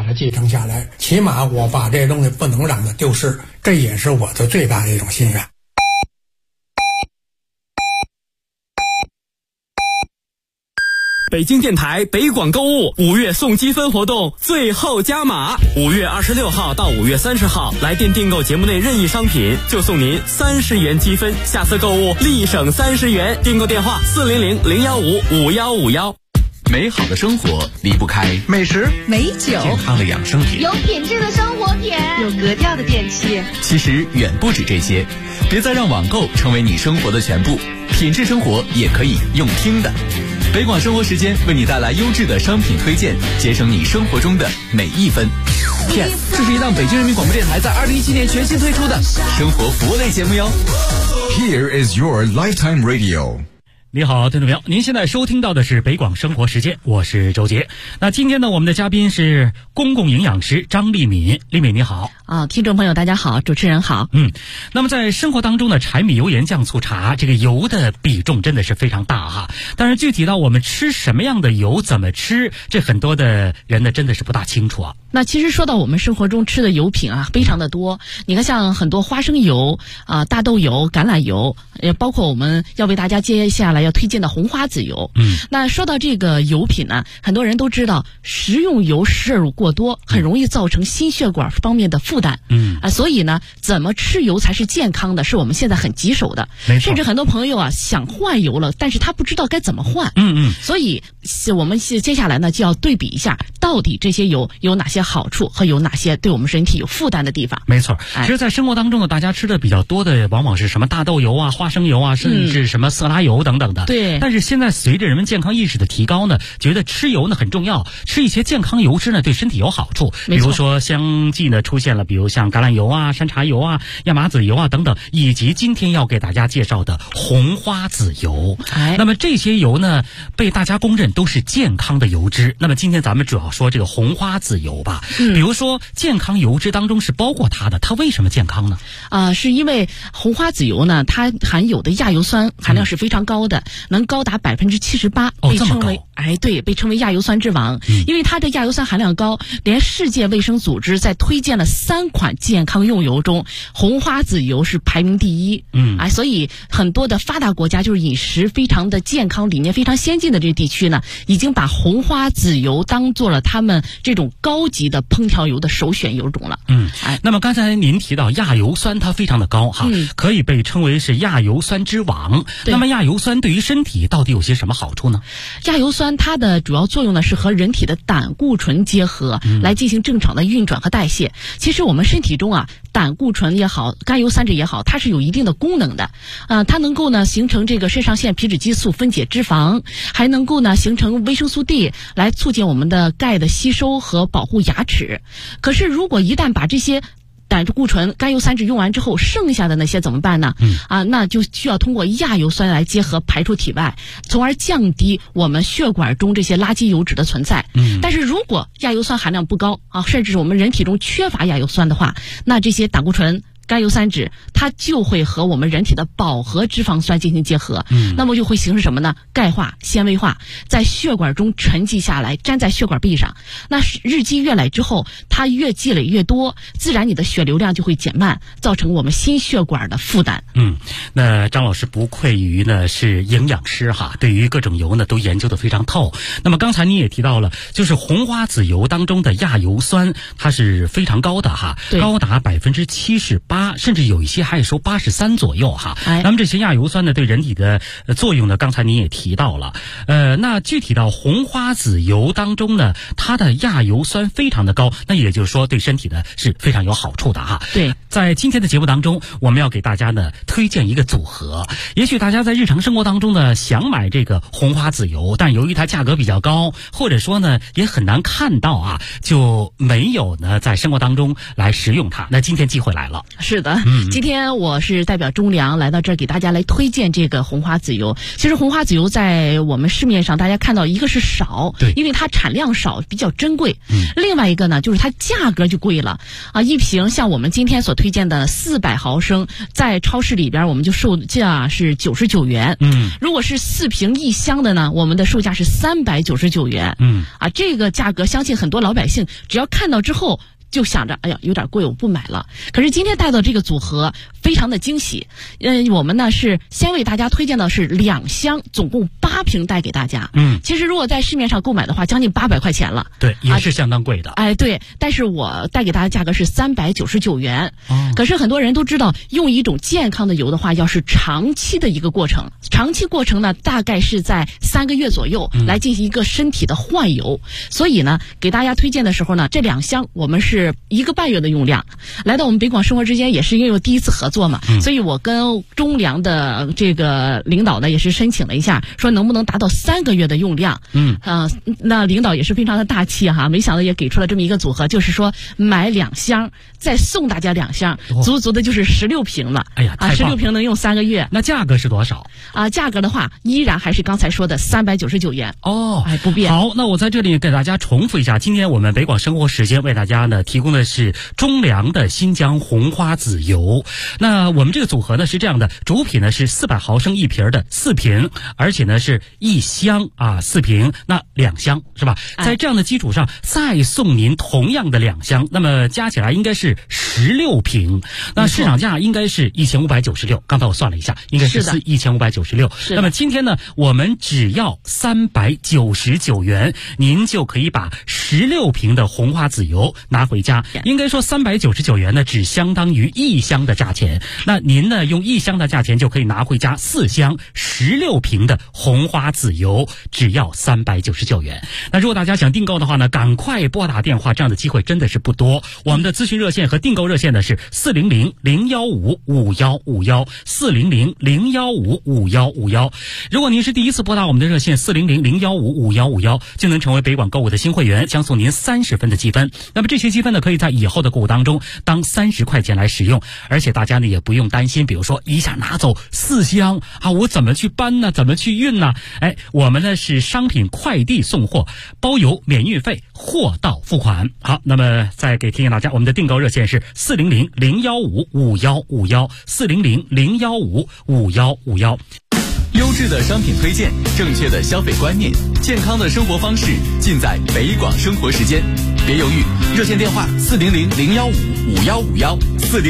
它继承下来，起码我把这东西不能让它丢失，这也是我的最大的一种心愿。 北京电台北广购物5月送积分活动最后加码，5月26号到5月30号，来电订购节目内任意商品就送您30元积分，下次购物立省30元。订购电话400-015-5151。 美好的生活离不开美食、 美酒、 健康的养生品、 有品质的生活品、 有格调的电器。 其实远不止这些，别再让网购成为你生活的全部，品质生活也可以用听的。北广生活时间为你带来优质的商品推荐，节省你生活中的每一分。Yes， 这是一档北京人民广播电台在2017年全新推出的生活服务类节目哟。 Here is your lifetime radio。 你好，听众朋友，您现在收听到的是北广生活时间，我是周杰。那今天呢，我们的嘉宾是公共营养师张丽敏。丽敏你好。 听众朋友大家好，主持人好。 那么在生活当中呢，柴米油盐酱醋茶，这个油的比重真的是非常大哈。但是具体到我们吃什么样的油，怎么吃，这很多的人呢真的是不大清楚啊。 那其实说到我们生活中吃的油品啊，非常的多。你看像很多花生油大豆油、橄榄油，也包括我们要为大家接下来要推荐的红花籽油。那说到这个油品呢，很多人都知道食用油摄入过多很容易造成心血管方面的负担。所以呢，怎么吃油才是健康的，是我们现在很棘手的。甚至很多朋友想换油了，但是他不知道该怎么换。所以我们接下来呢就要对比一下，到底这些油有哪些好处和有哪些对我们身体有负担的地方。 没错，其实在生活当中呢，大家吃的比较多的往往是什么大豆油啊、花生油啊，甚至什么色拉油等等的。 对。 但是现在随着人们健康意识的提高呢，觉得吃油呢很重要，吃一些健康油脂呢对身体有好处。比如说相继呢出现了，比如像橄榄油啊、山茶油啊、亚麻籽油啊等等，以及今天要给大家介绍的红花籽油。那么这些油呢被大家公认都是健康的油脂。那么今天咱们主要说这个红花籽油吧。比如说健康油脂当中是包括它的，它为什么健康呢？ 是因为红花籽油呢，它含有的亚油酸含量是非常高的，能高达78%，被称为被称为亚油酸之王。因为它的亚油酸含量高，连世界卫生组织在推荐了3款健康用油中，红花籽油是排名第一。所以很多的发达国家，就是饮食非常的健康、理念非常先进的这地区呢，已经把红花籽油当做了他们这种高级的烹调油的首选油种了。 那么刚才您提到亚油酸它非常的高哈，可以被称为是亚油酸之王。那么亚油酸对于身体到底有些什么好处呢？ 亚油酸它的主要作用呢是和人体的胆固醇结合，来进行正常的运转和代谢。其实我们身体中胆固醇也好，甘油三酯也好，它是有一定的功能的。它能够呢形成这个肾上腺皮质激素分解脂肪，还能够呢形成维生素 D 来促进我们的钙的吸收和保护牙齿。可是如果一旦把这些胆固醇、甘油三酯用完之后，剩下的那些怎么办呢？那就需要通过亚油酸来结合排出体外，从而降低我们血管中这些垃圾油脂的存在。但是如果亚油酸含量不高甚至是我们人体中缺乏亚油酸的话，那这些胆固醇、甘油三酯它就会和我们人体的饱和脂肪酸进行结合，那么就会形成什么呢？钙化、纤维化，在血管中沉积下来，粘在血管壁上。那日积月累之后，它越积累越多，自然你的血流量就会减慢，造成我们心血管的负担。 那张老师不愧于呢是营养师哈，对于各种油呢都研究得非常透。那么刚才你也提到了，就是红花籽油当中的亚油酸，它是非常高的哈，高达78%。甚至有一些还说83左右哈。那么这些亚油酸呢对人体的作用呢，刚才您也提到了。那具体到红花籽油当中呢，它的亚油酸非常的高，那也就是说对身体呢是非常有好处的哈。 对， 在今天的节目当中，我们要给大家呢推荐一个组合。也许大家在日常生活当中呢想买这个红花籽油，但由于它价格比较高，或者说呢也很难看到就没有呢在生活当中来食用它。那今天机会来了。 是的，今天我是代表中粮来到这儿给大家来推荐这个红花籽油。其实红花籽油在我们市面上大家看到，一个是少， 对， 因为它产量少，比较珍贵。另外一个呢，就是它价格就贵了啊，一瓶像我们今天所推荐的400毫升，在超市里边我们就售价是99元。如果是4瓶1箱的呢，我们的售价是399元。这个价格相信很多老百姓只要看到之后就想着，哎呀，有点贵，我不买了。可是今天带到这个组合非常的惊喜。我们呢是先为大家推荐的是2箱，总共8瓶带给大家。其实如果在市面上购买的话，将近800块钱了。 对，也是相当贵的。 对，但是我带给大家价格是399元。可是很多人都知道，用一种健康的油的话，要是长期的一个过程。长期过程呢，大概是在3个月左右来进行一个身体的换油。所以呢，给大家推荐的时候呢，这2箱我们是1个半月的用量。来到我们北广生活之间，也是因为第一次合作嘛，所以我跟中粮的这个领导呢也是申请了一下，说能不能达到3个月的用量。那领导也是非常的大气哈，没想到也给出了这么一个组合，就是说买2箱再送大家2箱，足足的就是16瓶了。 哎呀，太棒了！ 16瓶能用3个月。 那价格是多少？ 价格的话依然还是刚才说的399元。不变。 好，那我在这里给大家重复一下，今天我们北广生活时间为大家呢提供的是中粮的新疆红花籽油。那我们这个组合呢是这样的，主品呢是400毫升1瓶的4瓶，而且呢是1箱4瓶，那2箱是吧？在这样的基础上再送您同样的2箱，那么加起来应该是16瓶。那市场价应该是1596，刚才我算了一下，应该是1596。那么今天呢，我们只要399元，您就可以把16瓶的红花籽油拿回家。应该说399元呢，只相当于1箱的价钱。那您呢，用1箱的价钱就可以拿回家4箱16瓶的红花籽油，只要399元。那如果大家想订购的话呢，赶快拨打电话，这样的机会真的是不多。我们的咨询热线和订购热线呢是400-015-5151 400-015-5151。如果您是第一次拨打我们的热线400-015-5151，就能成为北广购物的新会员，将送您30分的积分。那么这些积分呢，可以在以后的购物当中当30块钱来使用，而且大家呢也不用担心，比如说一下拿走4箱我怎么去搬呢？怎么去运呢？我们呢是商品快递送货，包邮免运费，货到付款。好，那么再给提醒大家，我们的订购热线是400-015-5151 400-015-5151。 优质的商品推荐，正确的消费观念，健康的生活方式，尽在北广生活时间。别犹豫，热线电话400-015-5151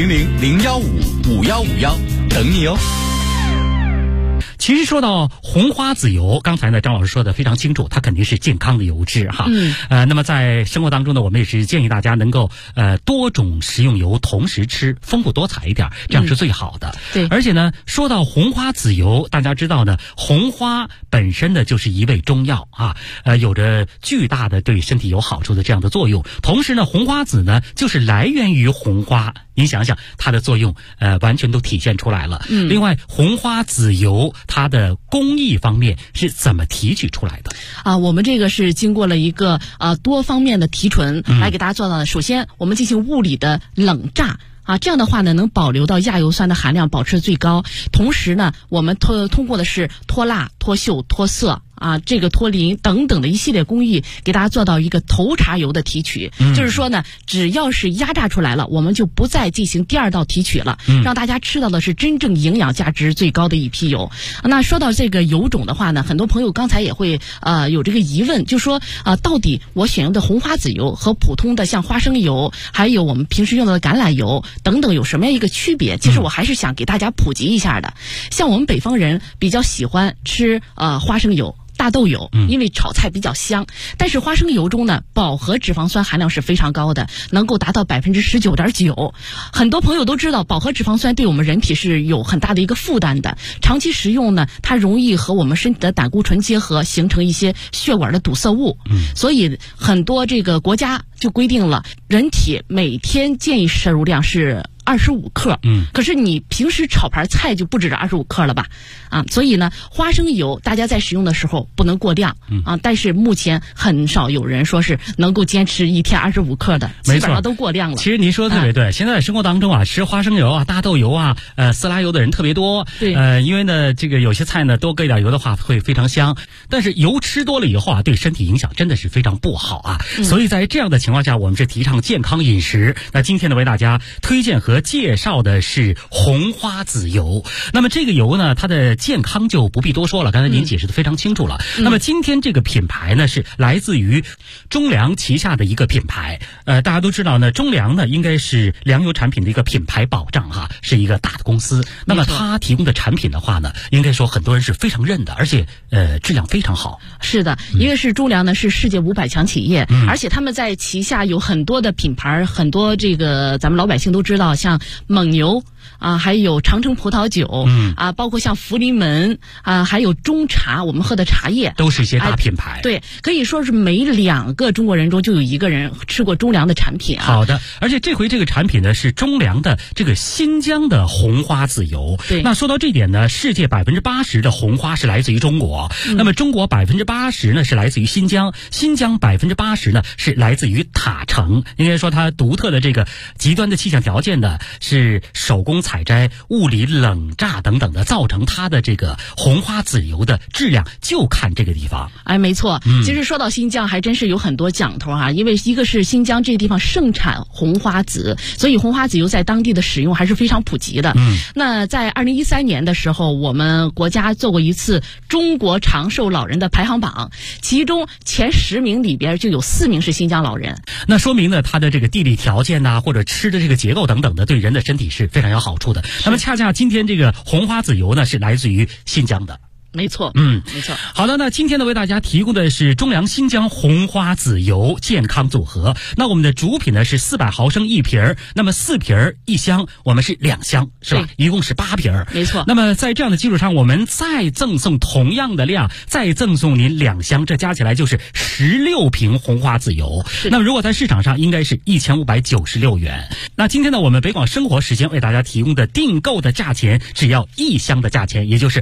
400-015-5151，等你哦。 其实说到红花籽油，刚才呢张老师说的非常清楚，它肯定是健康的油脂哈。那么在生活当中呢，我们也是建议大家能够多种食用油同时吃，丰富多彩一点，这样是最好的。 对。 而且呢，说到红花籽油，大家知道呢，红花本身呢就是一味中药有着巨大的对身体有好处的这样的作用。同时呢，红花籽呢就是来源于红花，您想想它的作用完全都体现出来了。另外，红花籽油它的工艺方面是怎么提取出来的我们这个是经过了一个多方面的提纯来给大家做到的。首先我们进行物理的冷榨这样的话呢，能保留到亚油酸的含量保持最高。同时呢，我们通过的是脱蜡、脱锈、脱色这个脱磷等等的一系列工艺，给大家做到一个头茬油的提取。就是说呢，只要是压榨出来了，我们就不再进行第2道提取了，让大家吃到的是真正营养价值最高的一批油。那说到这个油种的话呢，很多朋友刚才也会有这个疑问，就说到底我选用的红花籽油和普通的像花生油，还有我们平时用的橄榄油等等有什么样一个区别？其实我还是想给大家普及一下的。像我们北方人比较喜欢吃花生油、大豆油，因为炒菜比较香。但是花生油中呢，饱和脂肪酸含量是非常高的，能够达到19.9%。很多朋友都知道，饱和脂肪酸对我们人体是有很大的一个负担的。长期食用呢，它容易和我们身体的胆固醇结合，形成一些血管的堵塞物。所以很多这个国家就规定了，人体每天建议摄入量是 25克。可是你平时炒盘菜就不止这25克了吧？所以呢，花生油大家在使用的时候不能过量但是目前很少有人说是能够坚持一天25克的，基本上都过量了。 其实您说的特别对，现在生活当中吃花生油大豆油色拉油的人特别多。 对， 因为呢，这个有些菜呢多搁一点油的话会非常香，但是油吃多了以后对身体影响真的是非常不好所以在这样的情况下，我们是提倡健康饮食。那今天呢，为大家推荐和介绍的是红花籽油。那么这个油呢，它的健康就不必多说了，刚才您解释的非常清楚了。那么今天这个品牌呢，是来自于中粮旗下的一个品牌。大家都知道呢，中粮呢应该是粮油产品的一个品牌保障是一个大的公司。那么它提供的产品的话呢，应该说很多人是非常认的，而且质量非常好。 是的，因为是中粮呢是世界500强企业，而且他们在旗下有很多的品牌，很多这个咱们老百姓都知道，像蒙牛还有长城葡萄酒包括像福临门还有中茶，我们喝的茶叶都是一些大品牌。 对，可以说是每2个中国人中就有1个人吃过中粮的产品好的，而且这回这个产品呢是中粮的这个新疆的红花籽油。 对， 那说到这点呢，世界80%的红花是来自于中国，那么中国80%呢是来自于新疆，新疆80%呢是来自于塔城。应该说它独特的这个极端的气象条件呢，是手工采摘、物理冷榨等等的，造成它的这个红花籽油的质量就看这个地方。 没错。其实说到新疆还真是有很多讲头因为一个是新疆这个地方盛产红花籽，所以红花籽油在当地的使用还是非常普及的。那在2013年的时候，我们国家做过一次中国长寿老人的排行榜，其中前10名里边就有4名是新疆老人。 那说明呢，它的这个地理条件或者吃的这个结构等等的，对人的身体是非常有好处的。那么恰恰今天这个红花籽油呢，是来自于新疆的。 没错，没错。 好的，那今天呢为大家提供的是中粮新疆红花籽油健康组合。那我们的主品呢是400毫升1瓶，那么4瓶1箱，我们是2箱，是吧？一共是8瓶。 没错。 那么在这样的基础上，我们再赠送同样的量，再赠送您2箱，这加起来就是16瓶红花籽油。那么如果在市场上应该是1596元。那今天呢，我们北广生活时间为大家提供的订购的价钱只要1箱的价钱，也就是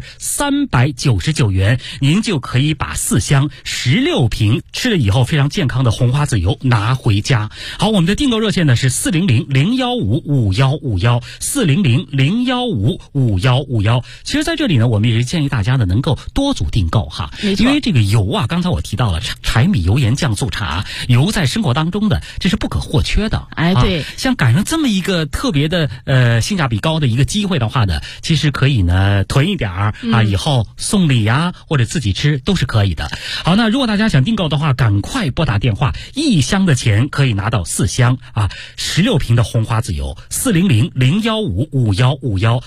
399元，您就可以把4箱16瓶吃了以后非常健康的红花籽油拿回家。好，我们的订购热线呢是400-015-5151 400-015-5151。其实在这里呢，我们也是建议大家呢能够多组订购因为这个油刚才我提到了柴米油盐酱醋茶，油在生活当中的这是不可或缺的。 对， 像赶上这么一个特别的性价比高的一个机会的话呢，其实可以呢囤一点以后送礼或者自己吃都是可以的。好，那如果大家想订购的话，赶快拨打电话，1箱的钱可以拿到4箱16瓶的红花籽油，400-015-5151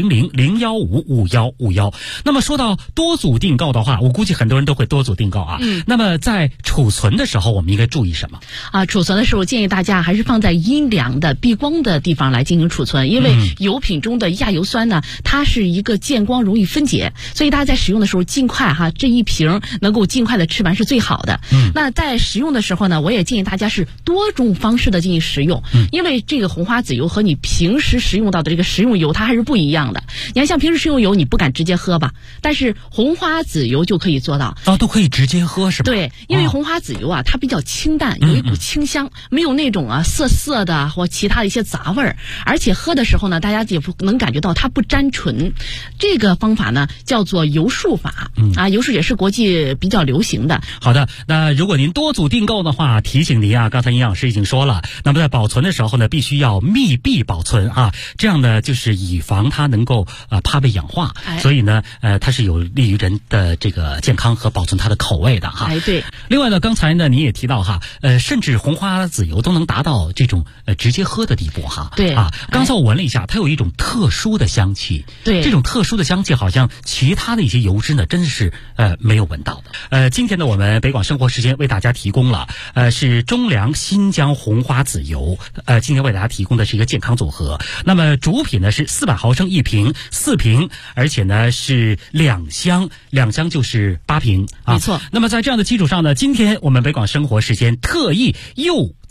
400-015-5151。那么说到多组订购的话，我估计很多人都会多组订购那么在储存的时候我们应该注意什么储存的时候建议大家还是放在阴凉的避光的地方来进行储存，因为油品中的亚油酸呢，它是一个见光容易分解，所以大家在使用的时候尽快这一瓶能够尽快的吃完是最好的。那在食用的时候呢，我也建议大家是多种方式的进行食用，因为这个红花籽油和你平时食用到的这个食用油它还是不一样的。你看像平时食用油你不敢直接喝吧，但是红花籽油就可以做到都可以直接喝是吧？ 对，因为红花籽油它比较清淡，有一股清香，没有那种涩涩的或其他的一些杂味儿，而且喝的时候呢，大家也能感觉到它不沾唇。这个方法呢叫做油漱法油漱也是国际比较流行的。 好的，那如果您多组订购的话，提醒您刚才营养师已经说了，那么在保存的时候呢，必须要密闭保存这样呢就是以防它能够怕被氧化，所以呢它是有利于人的这个健康和保存它的口味的对。 另外呢，刚才呢你也提到甚至红花籽油都能达到这种直接喝的地步对刚才我闻了一下，它有一种特殊的香气。 对， 这种特殊的香气好像其他的一些油脂呢真的是没有闻到的。今天呢我们北广生活时间为大家提供了是中粮新疆红花籽油，今天为大家提供的是一个健康组合。那么主品呢是400毫升1瓶，4瓶，而且呢是2箱，2箱就是8瓶没错。 那么在这样的基础上呢，今天我们北广生活时间特意又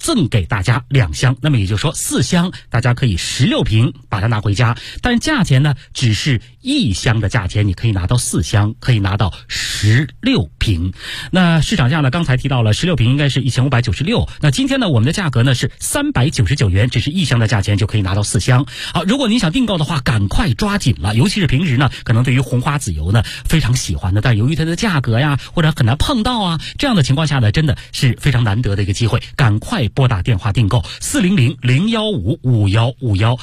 赠给大家2箱，那么也就是说4箱，大家可以16瓶把它拿回家，但价钱呢只是1箱的价钱，你可以拿到4箱，可以拿到16瓶。那市场价呢，刚才提到了16瓶应该是1596，那今天呢我们的价格呢是399元，只是1箱的价钱就可以拿到4箱。好，如果您想订购的话，赶快抓紧了，尤其是平时呢可能对于红花籽油呢非常喜欢的，但由于它的价格呀或者很难碰到啊，这样的情况下呢真的是非常难得的一个机会，赶快拨打电话订购400-015-5151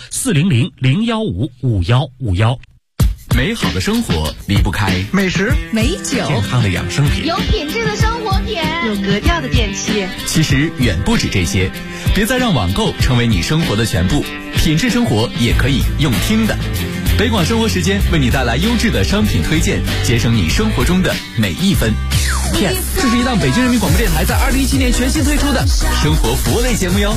400-015-5151。 美好的生活离不开美食、 美酒、 健康的养生品， 有品质的生活品，有格调的电器。 其实远不止这些，别再让网购成为你生活的全部，品质生活也可以用听的。北广生活时间为你带来优质的商品推荐，节省你生活中的每一分。Yes， 这是一档北京人民广播电台在2017年全新推出的生活服务类节目哟。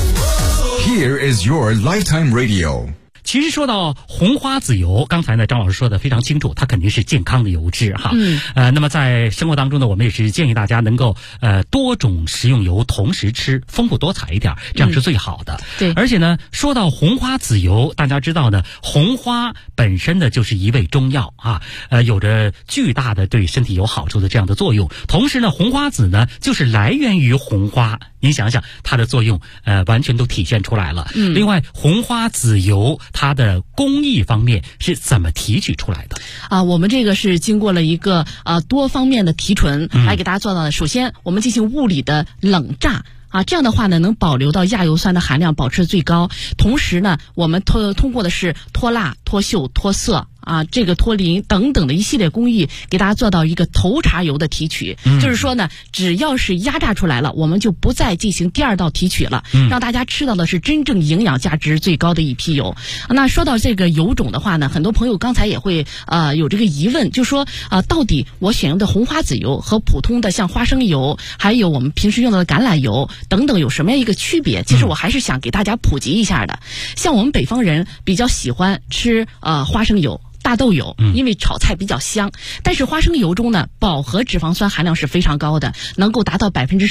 Here is your lifetime radio。 其实说到红花籽油，刚才呢张老师说的非常清楚，它肯定是健康的油脂哈。那么在生活当中呢，我们也是建议大家能够多种食用油同时吃，丰富多彩一点，这样是最好的。 对， 而且呢，说到红花籽油，大家知道呢，红花本身呢就是一味中药啊，有着巨大的对身体有好处的这样的作用。同时呢，红花籽呢就是来源于红花，您想想它的作用，完全都体现出来了。另外，红花籽油它的工艺方面是怎么提取出来的啊？我们这个是经过了一个多方面的提纯来给大家做到的。首先，我们进行物理的冷榨。这样的话呢，能保留到亚油酸的含量保持最高。同时呢，我们通过的是脱蜡、脱锈、脱色这个脱磷等等的一系列工艺，给大家做到一个头茬油的提取。就是说呢，只要是压榨出来了，我们就不再进行第二道提取了，让大家吃到的是真正营养价值最高的一批油。那说到这个油种的话呢，很多朋友刚才也会有这个疑问，就说到底我选用的红花籽油和普通的像花生油，还有我们平时用到的橄榄油等等有什么样一个区别？其实我还是想给大家普及一下的。像我们北方人比较喜欢吃花生油、大豆油，因为炒菜比较香。但是花生油中呢，饱和脂肪酸含量是非常高的，能够达到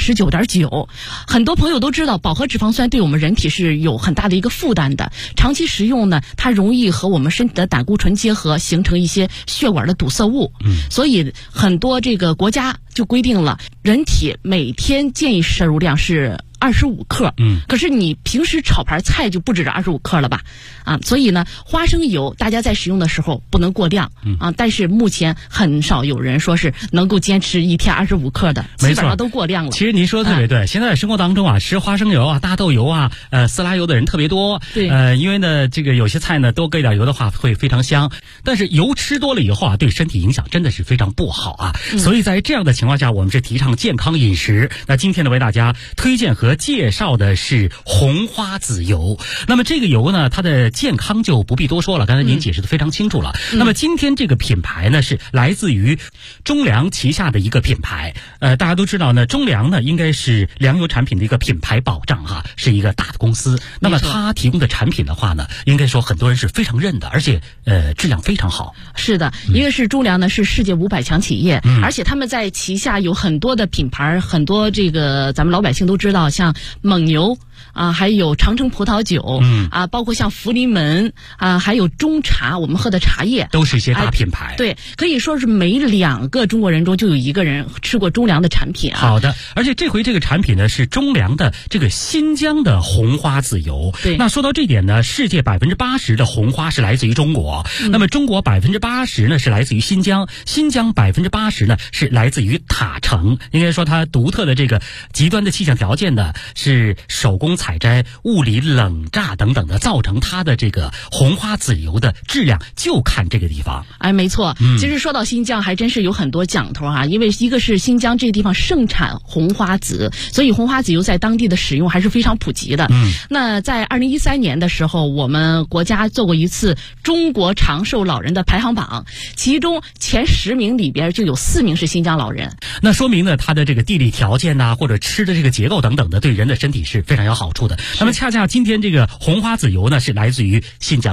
19.9%。很多朋友都知道，饱和脂肪酸对我们人体是有很大的一个负担的。长期食用呢，它容易和我们身体的胆固醇结合，形成一些血管的堵塞物。所以很多这个国家就规定了，人体每天建议摄入量是25克。可是你平时炒盘菜就不止这25克了吧？所以呢，花生油大家在使用的时候不能过量但是目前很少有人说是能够坚持一天25克的，基本上都过量了。 其实您说的特别对，现在生活当中吃花生油大豆油色拉油的人特别多。 对， 因为呢这个有些菜呢多搁一点油的话会非常香，但是油吃多了以后对身体影响真的是非常不好所以在这样的情况下，我们是提倡健康饮食。那今天呢为大家推荐和介绍的是红花籽油。那么这个油呢，它的健康就不必多说了，刚才您解释的非常清楚了。那么今天这个品牌呢是来自于中粮旗下的一个品牌。大家都知道呢，中粮呢应该是粮油产品的一个品牌保障是一个大的公司。那么它提供的产品的话呢，应该说很多人是非常认的，而且质量非常好。 是的，一个是中粮呢是世界500强企业，而且他们在旗下有很多的品牌，很多这个咱们老百姓都知道，像蒙牛还有长城葡萄酒包括像福临门还有中茶，我们喝的茶叶都是一些大品牌。 对，可以说是每2个中国人中就有1个人吃过中粮的产品好的，而且这回这个产品呢是中粮的这个新疆的红花籽油。 对， 那说到这点呢，世界80%的红花是来自于中国，那么中国80%呢是来自于新疆，新疆80%呢是来自于塔城。应该说它独特的这个极端的气象条件呢，是手工采摘、物理冷榨等等的，造成它的这个红花籽油的质量就看这个地方。 没错。其实说到新疆还真是有很多讲头因为一个是新疆这个地方盛产红花籽，所以红花籽油在当地的使用还是非常普及的。那在2013年的时候，我们国家做过一次中国长寿老人的排行榜，其中前10名里边就有4名是新疆老人。 那说明呢，它的这个地理条件或者吃的这个结构等等的，对人的身体是非常有好处的。那么恰恰今天这个红花籽油呢是来自于新疆的。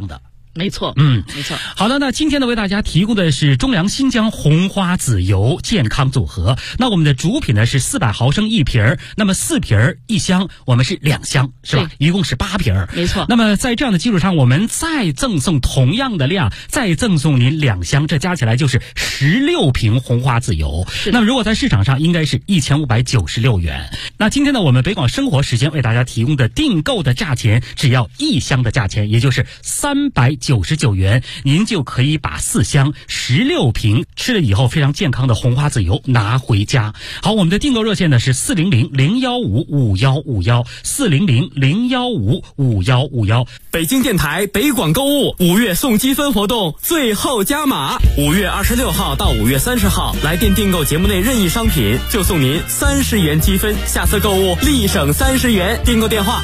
没错，没错。 好的，那今天呢为大家提供的是中粮新疆红花籽油健康组合。那我们的主品呢是400毫升1瓶，那么4瓶1箱，我们是2箱，是吧？一共是8瓶， 没错。 那么在这样的基础上，我们再赠送同样的量，再赠送您2箱，这加起来就是16瓶红花籽油。那么如果在市场上应该是1596元。那今天呢我们北广生活时间为大家提供的订购的价钱只要1箱的价钱，也就是399元，您就可以把4箱16瓶吃了以后非常健康的红花籽油拿回家。好，我们的订购热线呢是400-015-5151，400-015-5151。 北京电台北广购物5月送积分活动最后加码，5月26号到5月30号，来电订购节目内任意商品就送您30元积分，下次购物立省30元。订购电话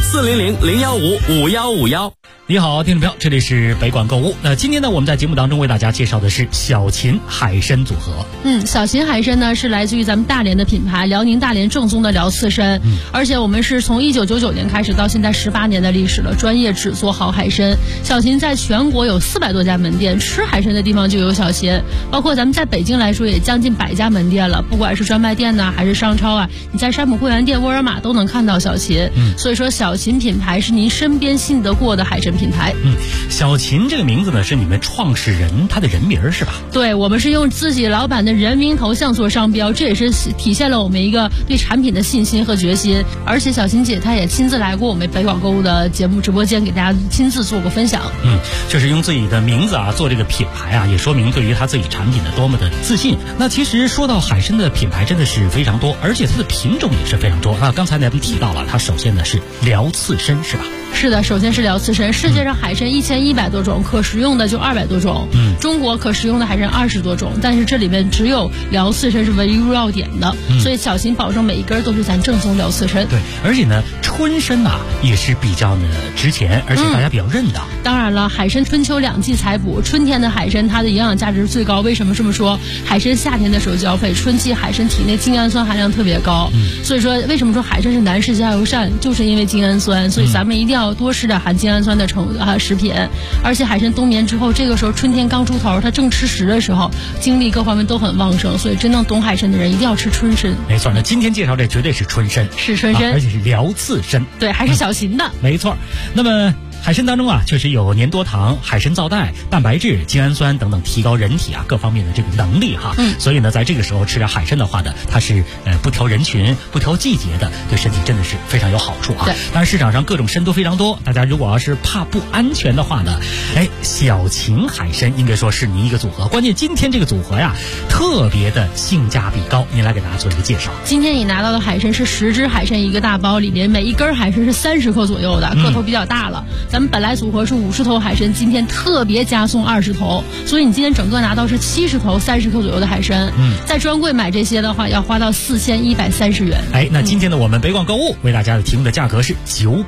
400-015-5151。 你好，听众朋友，这里是北广购物。那今天呢，我们在节目当中为大家介绍的是小秦海参组合。 小秦海参呢是来自于咱们大连的品牌，辽宁大连正宗的辽刺参。而且我们是从1999年开始到现在18年的历史了，专业只做好海参。小秦在全国有400多家门店，吃海参的地方就有小秦，包括咱们在北京来说也将近100家门店了，不管是专卖店呢还是商超啊，你在山姆会员店、沃尔玛都能看到小秦。所以说小秦品牌是您身边信得过的海参品牌。 小秦这个名字呢是你们创始人他的人名是吧？ 对，我们是用自己老板的人名头像做商标，这也是体现了我们一个对产品的信心和决心。而且小秦姐她也亲自来过我们北广购物的节目直播间，给大家亲自做过分享。 就是用自己的名字啊做这个品牌啊，也说明对于他自己产品的多么的自信。那其实说到海参的品牌真的是非常多，而且它的品种也是非常多。刚才咱们提到了，它首先呢是辽刺参是吧？ 是的，首先是辽刺参。世界上海参1100多种，可食用的就200多种。中国可食用的海参20多种，但是这里面只有辽刺参是唯一入药典的。所以小秦保证每一根都是咱正宗辽刺参。 对，而且呢，春参也是比较值钱，而且大家比较认的。 当然了，海参春秋2季采捕，春天的海参它的营养价值最高。为什么这么说？海参夏天的时候交配，春季海参体内精氨酸含量特别高。所以说为什么说海参是男士加油膳，就是因为精氨酸。所以咱们一定要多吃点含精氨酸的食品。而且海参冬眠之后，这个时候春天刚出头，它正吃食的时候，精力各方面都很旺盛，所以真正懂海参的人一定要吃春参。 没错，那今天介绍这绝对是春参， 是春参， 而且是辽刺参。 对，还是小秦的。 没错。那么海参当中确实有粘多糖、海参皂苷、蛋白质、精氨酸等等，提高人体各方面的这个能力所以呢，在这个时候吃点海参的话呢，它是不挑人群、不挑季节的，对身体真的是非常有好处对， 当然市场上各种参都非常多，大家如果要是怕不安全的话呢，小秦海参应该说是您一个组合。关键今天这个组合特别的性价比高，您来给大家做一个介绍。 今天你拿到的海参是10只海参一个大包，里面每一根海参是30克左右的，个头比较大了。咱们本来组合是50头海参，今天特别加送20头，所以你今天整个拿到是70头30克左右的海参。在专柜买这些的话，要花到4130元。 那今天呢，我们北广购物为大家提供的价格是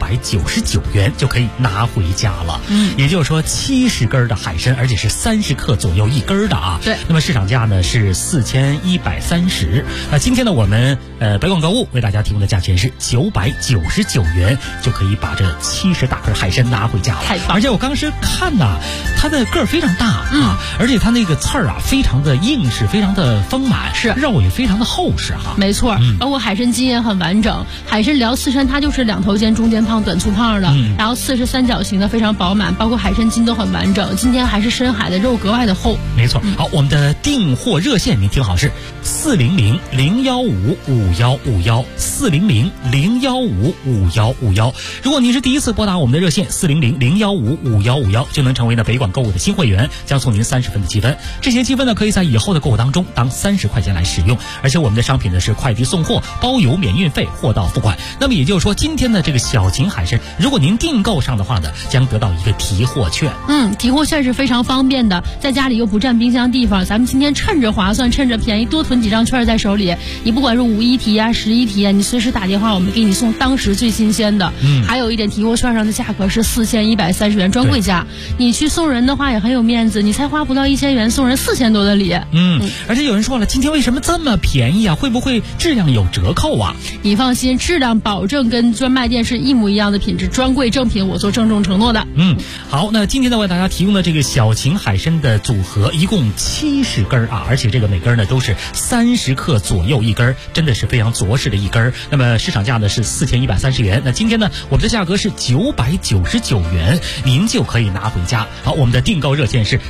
999元，就可以拿回家了。也就是说70根的海参，而且是30克左右一根的对。 那么市场价呢是4130。那今天呢，我们北广购物为大家提供的价钱是999元，就可以把这70大根海参拿回家了。 太棒！ 而且我刚是看它的个儿非常大而且它那个刺儿非常的硬实，非常的丰满， 是肉也非常的厚实没错，包括海参筋也很完整。海参辽刺参它就是2头尖，中间胖，短粗胖的，然后刺是三角形的，非常饱满，包括海参筋都很完整。今天还是深海的，肉格外的厚。 没错。好，我们的订货热线您听好是400-015-5151 400-015-5151。如果您是第一次拨打我们的热线400-015-5151，就能成为北广购物的新会员，将送您30分的积分。这些积分呢，可以在以后的购物当中当30块钱来使用。而且我们的商品呢是快递送货，包邮免运费，货到付款。那么也就是说，今天的这个小秦海参，如果您订购上的话呢，将得到一个提货券。 提货券是非常方便的，在家里又不占冰箱地方，咱们今天趁着划算，趁着便宜，多囤几张券在手里。你不管是5一提11提你随时打电话，我们给你送当时最新鲜的。还有一点，提货券上的价格是 4130元专柜价。你去送人的话也很有面子，你才花不到1000元，送人4000多的礼。 而且有人说了，今天为什么这么便宜啊？会不会质量有折扣啊？ 你放心，质量保证跟专卖店是一模一样的品质，专柜正品，我做郑重承诺的。 好，那今天呢为大家提供的这个小秦海参的组合，一共70根啊，而且这个每根呢都是30克左右一根，真的是非常着实的一根。那么市场价呢是4130元，那今天呢我们的价格是999元，您就可以拿回家。好，我们的订购热线是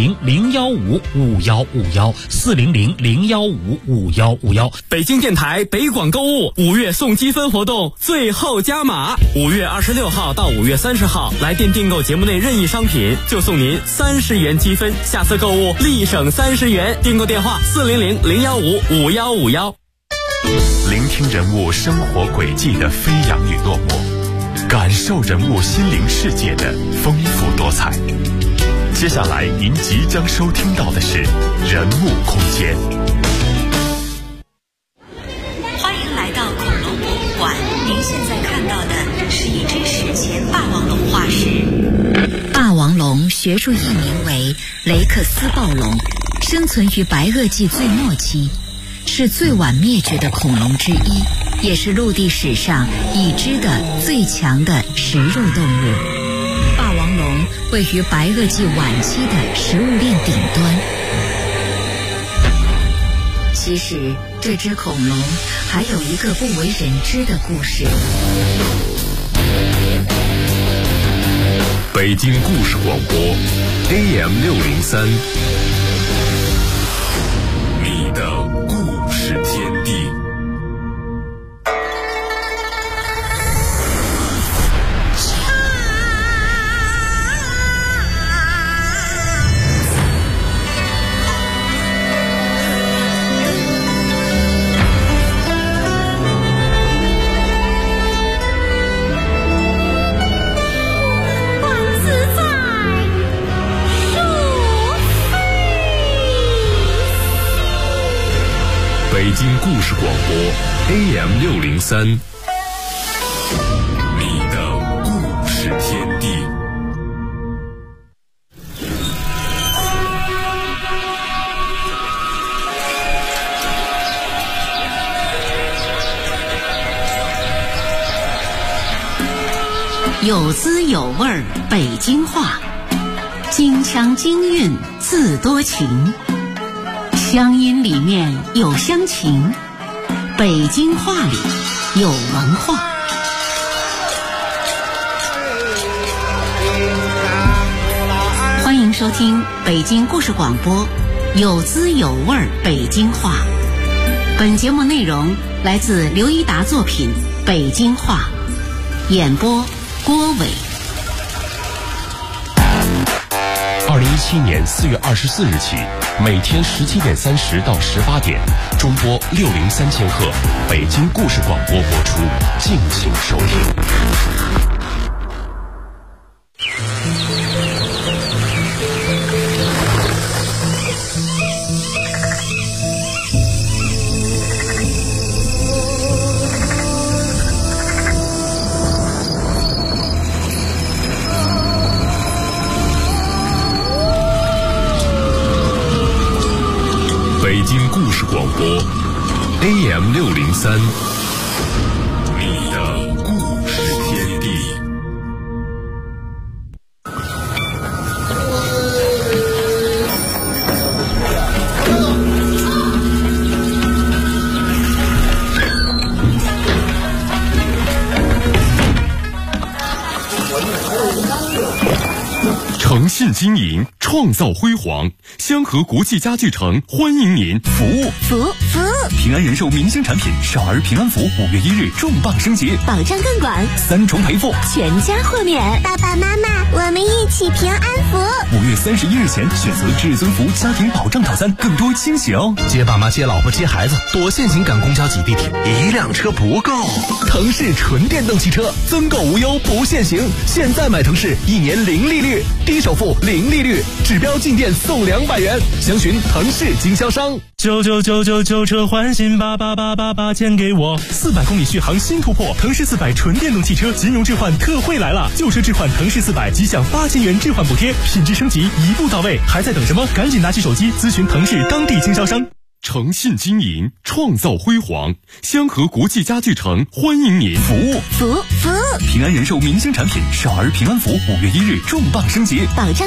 400-015-5151，400-015-5151。 北京电台北广购物5月送积分活动最后加码，5月26号到5月30号，来电订购节目内任意商品就送您30元积分，下次购物立省30元。订购电话400-015-5151。 聆听人物生活轨迹的飞扬与落寞，感受人物心灵世界的丰富多彩。接下来您即将收听到的是人物空间。 欢迎来到恐龙博物馆，您现在看到的是一只史前霸王龙化石。霸王龙学术译名为雷克斯暴龙，生存于白垩纪最末期，是最晚灭绝的恐龙之一，也是陆地史上已知的最强的食肉动物。霸王龙位于白垩纪晚期的食物链顶端。其实这只恐龙还有一个不为人知的故事。 北京故事广播 AM603， 你的故事天地。北京故事广播 AM603， 你的故事天地。 有滋有味儿北京话，京腔京韵字多情，乡音里面有乡情，北京话里有文化。欢迎收听北京故事广播，有滋有味儿北京话。本节目内容来自刘一达作品《北京话》，演播郭伟。 2017年4月24日起，每天17点30到18点，中波603千赫，北京故事广播播出，敬请收听。北京故事广播 AM603， 你的故事天地。诚信经营，创造辉煌。香河国际家具城欢迎您。服务，平安人寿明星产品少儿平安符5月1日重磅升级， 保障更广 ，3重赔付， 全家豁免。爸爸妈妈，我们一起平安符。 5月31日前选择至尊福家庭保障套餐，更多惊喜哦！ 接爸妈、接老婆、接孩子，躲现行赶公交挤地铁，一辆车不够。腾势纯电动汽车增购无忧不限行，现在买腾势1年0利率。 率，低首付零利率，指标进店送200元，详询腾势经销商。 99999车换新88888钱给我，400公里续航新突破，腾势400纯电动汽车金融置换特惠来了，旧车置换腾势400即享8000元置换补贴，品质升级一步到位，还在等什么？赶紧拿起手机咨询腾势当地经销商。 诚信经营，创造辉煌。香河国际家具城欢迎您。 服务。 服务。 平安人寿明星产品少儿平安符5月1日重磅升级， 保障